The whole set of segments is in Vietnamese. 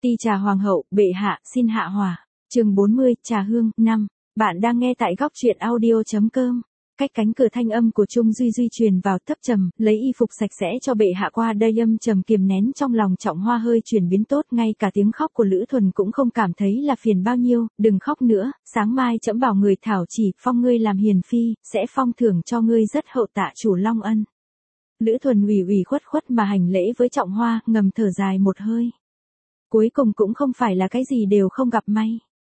Ti trà hoàng hậu, bệ hạ, xin hạ hỏa. Chương 40, trà hương, 5. Bạn đang nghe tại góc truyện audio.com. Cách cánh cửa thanh âm của Trung Duy Duy truyền vào thấp trầm, lấy y phục sạch sẽ cho bệ hạ qua đây âm trầm kiềm nén trong lòng Trọng Hoa hơi chuyển biến tốt, ngay cả tiếng khóc của Lữ Thuần cũng không cảm thấy là phiền bao nhiêu, đừng khóc nữa, sáng mai trẫm bảo người thảo chỉ, phong ngươi làm hiền phi, sẽ phong thưởng cho ngươi rất hậu tạ chủ Long Ân. Lữ Thuần ủy ủy khuất khuất mà hành lễ với Trọng Hoa, ngầm thở dài một hơi. Cuối cùng cũng không phải là cái gì đều không gặp may.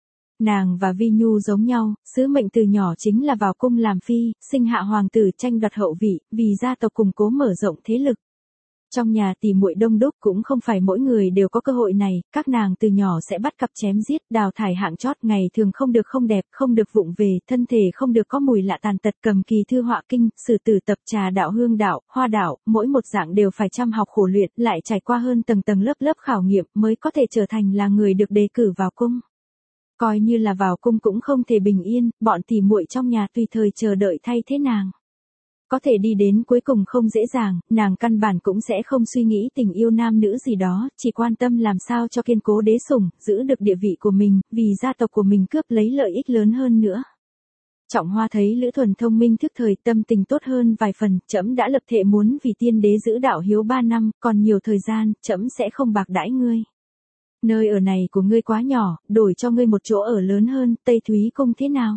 Nàng và Vi Nhu giống nhau, sứ mệnh từ nhỏ chính là vào cung làm phi, sinh hạ hoàng tử tranh đoạt hậu vị, vì gia tộc củng cố mở rộng thế lực. Trong nhà tỷ muội đông đúc cũng không phải mỗi người đều có cơ hội này, các nàng từ nhỏ sẽ bắt cặp chém giết, đào thải hạng chót, ngày thường không được không đẹp, không được vụng về, thân thể không được có mùi lạ tàn tật, cầm kỳ thư họa kinh, sử tử tập trà đạo hương đạo, hoa đạo, mỗi một dạng đều phải chăm học khổ luyện, lại trải qua hơn tầng tầng lớp lớp khảo nghiệm mới có thể trở thành là người được đề cử vào cung. Coi như là vào cung cũng không thể bình yên, bọn tỷ muội trong nhà tùy thời chờ đợi thay thế nàng. Có thể đi đến cuối cùng không dễ dàng, nàng căn bản cũng sẽ không suy nghĩ tình yêu nam nữ gì đó, chỉ quan tâm làm sao cho kiên cố đế sủng, giữ được địa vị của mình, vì gia tộc của mình cướp lấy lợi ích lớn hơn nữa. Trọng Hoa thấy Lữ Thuần thông minh thức thời, tâm tình tốt hơn vài phần, trẫm đã lập thệ muốn vì tiên đế giữ đạo hiếu 3 năm, còn nhiều thời gian, trẫm sẽ không bạc đãi ngươi. Nơi ở này của ngươi quá nhỏ, đổi cho ngươi một chỗ ở lớn hơn, Tây Thúy Cung thế nào?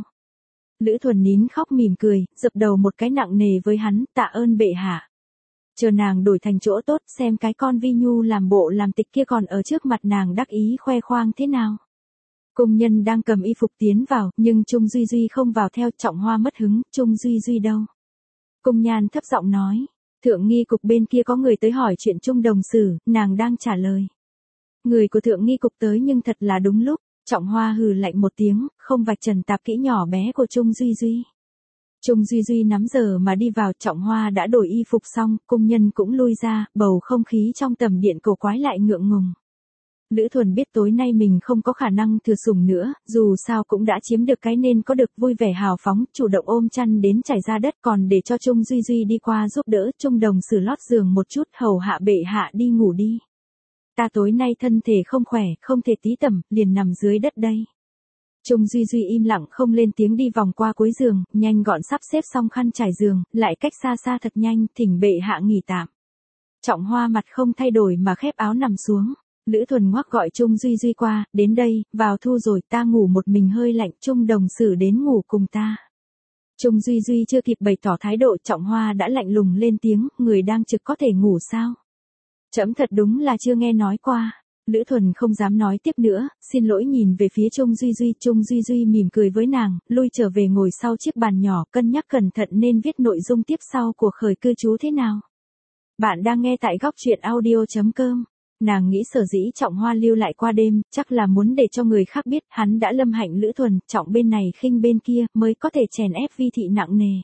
Lữ Thuần nín khóc mỉm cười, dập đầu một cái nặng nề với hắn, tạ ơn bệ hạ. Chờ nàng đổi thành chỗ tốt, xem cái con Vi Nhu làm bộ làm tịch kia còn ở trước mặt nàng đắc ý khoe khoang thế nào. Cung nhân đang cầm y phục tiến vào, nhưng Trung Duy Duy không vào theo. Trọng Hoa mất hứng, Trung Duy Duy đâu? Cung nhan thấp giọng nói, thượng nghi cục bên kia có người tới hỏi chuyện Trung đồng sử, nàng đang trả lời. Người của thượng nghi cục tới nhưng thật là đúng lúc. Trọng Hoa hừ lạnh một tiếng, không vạch trần tạp kỹ nhỏ bé của Trung Duy Duy. Trung Duy Duy nắm giờ mà đi vào, Trọng Hoa đã đổi y phục xong, cung nhân cũng lui ra, bầu không khí trong tầm điện cổ quái lại ngượng ngùng. Lữ Thuần biết tối nay mình không có khả năng thừa sủng nữa, dù sao cũng đã chiếm được cái nên có được, vui vẻ hào phóng, chủ động ôm chăn đến trải ra đất, còn để cho Trung Duy Duy đi qua giúp đỡ Trung đồng sử lót giường một chút, hầu hạ bệ hạ đi ngủ đi. Ta tối nay thân thể không khỏe, không thể tí tẩm, liền nằm dưới đất đây. Trung Duy Duy im lặng không lên tiếng đi vòng qua cuối giường, nhanh gọn sắp xếp xong khăn trải giường, lại cách xa xa thật nhanh, thỉnh bệ hạ nghỉ tạm. Trọng Hoa mặt không thay đổi mà khép áo nằm xuống. Lữ Thuần ngoắc gọi Trung Duy Duy qua, đến đây, vào thu rồi, ta ngủ một mình hơi lạnh, Trung đồng sử đến ngủ cùng ta. Trung Duy Duy chưa kịp bày tỏ thái độ, Trọng Hoa đã lạnh lùng lên tiếng, người đang trực có thể ngủ sao? Trẫm thật đúng là chưa nghe nói qua. Lữ Thuần không dám nói tiếp nữa, xin lỗi nhìn về phía Trung Duy Duy. Trung Duy Duy mỉm cười với nàng, lui trở về ngồi sau chiếc bàn nhỏ, cân nhắc cẩn thận nên viết nội dung tiếp sau của khởi cư trú thế nào. Bạn đang nghe tại góc truyện audio.com. Nàng nghĩ sở dĩ Trọng Hoa lưu lại qua đêm, chắc là muốn để cho người khác biết hắn đã lâm hạnh Lữ Thuần, trọng bên này khinh bên kia, mới có thể chèn ép Vi thị nặng nề.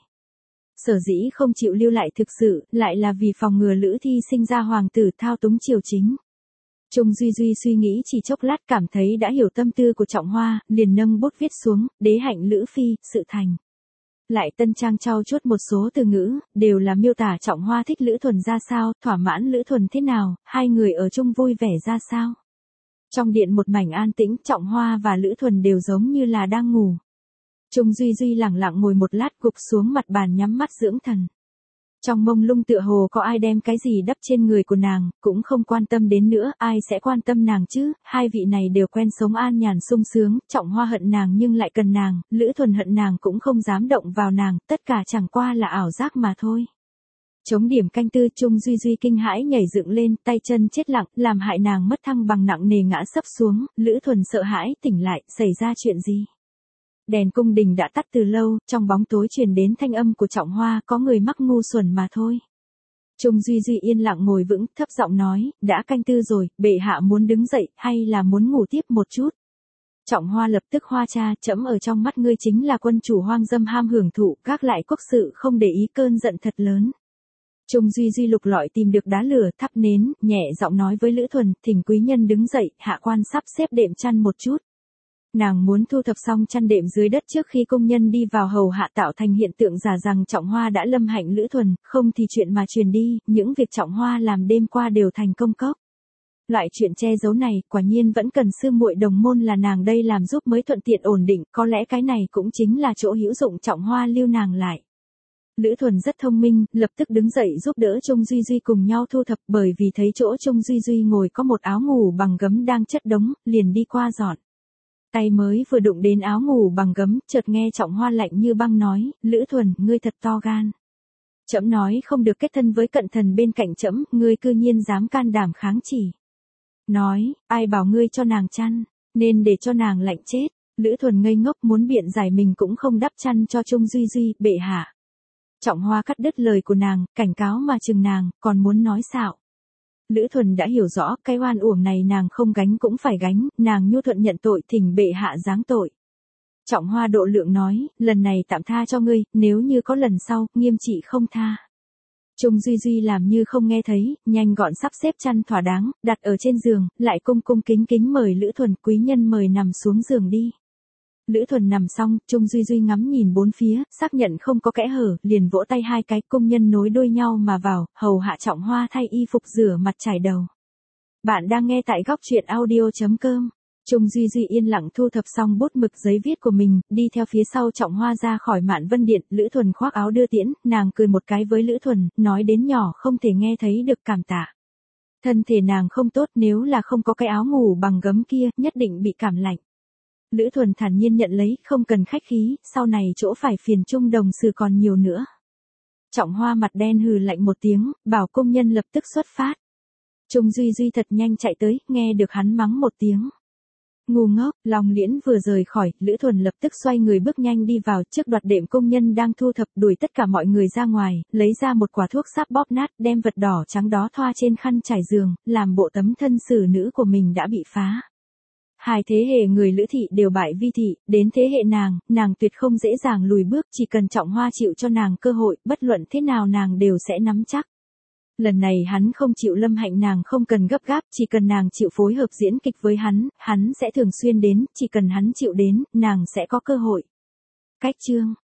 Sở dĩ không chịu lưu lại thực sự, lại là vì phòng ngừa Lữ Thi sinh ra hoàng tử thao túng triều chính. Trung Duy Duy suy nghĩ chỉ chốc lát cảm thấy đã hiểu tâm tư của Trọng Hoa, liền nâng bút viết xuống, đế hạnh Lữ Phi, sự thành. Lại tân trang trau chuốt một số từ ngữ, đều là miêu tả Trọng Hoa thích Lữ Thuần ra sao, thỏa mãn Lữ Thuần thế nào, hai người ở chung vui vẻ ra sao. Trong điện một mảnh an tĩnh, Trọng Hoa và Lữ Thuần đều giống như là đang ngủ. Trung Duy Duy lẳng lặng ngồi một lát, gục xuống mặt bàn nhắm mắt dưỡng thần. Trong mông lung tựa hồ có ai đem cái gì đắp trên người của nàng, cũng không quan tâm đến nữa, ai sẽ quan tâm nàng chứ, hai vị này đều quen sống an nhàn sung sướng, Trọng Hoa hận nàng nhưng lại cần nàng, Lữ Thuần hận nàng cũng không dám động vào nàng, tất cả chẳng qua là ảo giác mà thôi. Chống điểm canh tư, Trung Duy Duy kinh hãi nhảy dựng lên, tay chân chết lặng, làm hại nàng mất thăng bằng nặng nề ngã sấp xuống, Lữ Thuần sợ hãi tỉnh lại, xảy ra chuyện gì? Đèn cung đình đã tắt từ lâu, trong bóng tối truyền đến thanh âm của Trọng Hoa, có người mắc ngu xuẩn mà thôi. Trung Duy Duy yên lặng ngồi vững, thấp giọng nói, đã canh tư rồi, bệ hạ muốn đứng dậy, hay là muốn ngủ tiếp một chút? Trọng Hoa lập tức hoa cha, trẫm ở trong mắt ngươi chính là quân chủ hoang dâm ham hưởng thụ, gác lại quốc sự không để ý, cơn giận thật lớn. Trung Duy Duy lục lọi tìm được đá lửa, thắp nến, nhẹ giọng nói với Lữ Thuần, thỉnh quý nhân đứng dậy, hạ quan sắp xếp đệm chăn một chút. Nàng muốn thu thập xong chăn đệm dưới đất trước khi công nhân đi vào hầu hạ, tạo thành hiện tượng giả rằng Trọng Hoa đã lâm hạnh Lữ Thuần, không thì chuyện mà truyền đi, những việc Trọng Hoa làm đêm qua đều thành công cốc. Loại chuyện che giấu này, quả nhiên vẫn cần sư muội đồng môn là nàng đây làm giúp mới thuận tiện ổn định, có lẽ cái này cũng chính là chỗ hữu dụng Trọng Hoa lưu nàng lại. Lữ Thuần rất thông minh, lập tức đứng dậy giúp đỡ Trung Duy Duy cùng nhau thu thập, bởi vì thấy chỗ Trung Duy Duy ngồi có một áo ngủ bằng gấm đang chất đống, liền đi qua dọn. Tay mới vừa đụng đến áo ngủ bằng gấm, chợt nghe Trọng Hoa lạnh như băng nói, Lữ Thuần, ngươi thật to gan. Trẫm nói không được kết thân với cận thần bên cạnh trẫm, ngươi cư nhiên dám can đảm kháng chỉ. Nói, ai bảo ngươi cho nàng chăn, nên để cho nàng lạnh chết. Lữ Thuần ngây ngốc muốn biện giải mình cũng không đắp chăn cho Trung Duy Duy, bệ hạ. Trọng Hoa cắt đứt lời của nàng, cảnh cáo mà chừng nàng, còn muốn nói xạo. Lữ Thuần đã hiểu rõ, cái oan uổng này nàng không gánh cũng phải gánh, nàng nhu thuận nhận tội, thỉnh bệ hạ giáng tội. Trọng Hoa độ lượng nói, lần này tạm tha cho ngươi, nếu như có lần sau, nghiêm trị không tha. Trung Duy Duy làm như không nghe thấy, nhanh gọn sắp xếp chăn thỏa đáng, đặt ở trên giường, lại cung cung kính kính mời Lữ Thuần, quý nhân mời nằm xuống giường đi. Lữ Thuần nằm xong, Trung Duy Duy ngắm nhìn bốn phía, xác nhận không có kẽ hở, liền vỗ tay hai cái, công nhân nối đuôi nhau mà vào, hầu hạ Trọng Hoa thay y phục rửa mặt chải đầu. Bạn đang nghe tại góc truyện audio.com. Trung Duy Duy yên lặng thu thập xong bút mực giấy viết của mình, đi theo phía sau Trọng Hoa ra khỏi Mạn Vân Điện, Lữ Thuần khoác áo đưa tiễn, nàng cười một cái với Lữ Thuần, nói đến nhỏ không thể nghe thấy được cảm tạ. Thân thể nàng không tốt, nếu là không có cái áo ngủ bằng gấm kia, nhất định bị cảm lạnh. Lữ Thuần thản nhiên nhận lấy, không cần khách khí, sau này chỗ phải phiền Trung đồng sự còn nhiều nữa. Trọng Hoa mặt đen hừ lạnh một tiếng, bảo công nhân lập tức xuất phát. Trung Duy Duy thật nhanh chạy tới, nghe được hắn mắng một tiếng. Ngu ngốc, Long Liễn vừa rời khỏi, Lữ Thuần lập tức xoay người bước nhanh đi vào, trước đoạt đệm công nhân đang thu thập, đuổi tất cả mọi người ra ngoài, lấy ra một quả thuốc sáp bóp nát, đem vật đỏ trắng đó thoa trên khăn trải giường, làm bộ tấm thân xử nữ của mình đã bị phá. Hai thế hệ người Lữ thị đều bại vi thị, đến thế hệ nàng tuyệt không dễ dàng lùi bước, chỉ cần Trọng Hoa chịu cho nàng cơ hội, bất luận thế nào nàng đều sẽ nắm chắc. Lần này hắn không chịu lâm hạnh nàng không cần gấp gáp, chỉ cần nàng chịu phối hợp diễn kịch với hắn sẽ thường xuyên đến, chỉ cần hắn chịu đến, nàng sẽ có cơ hội. Cách chương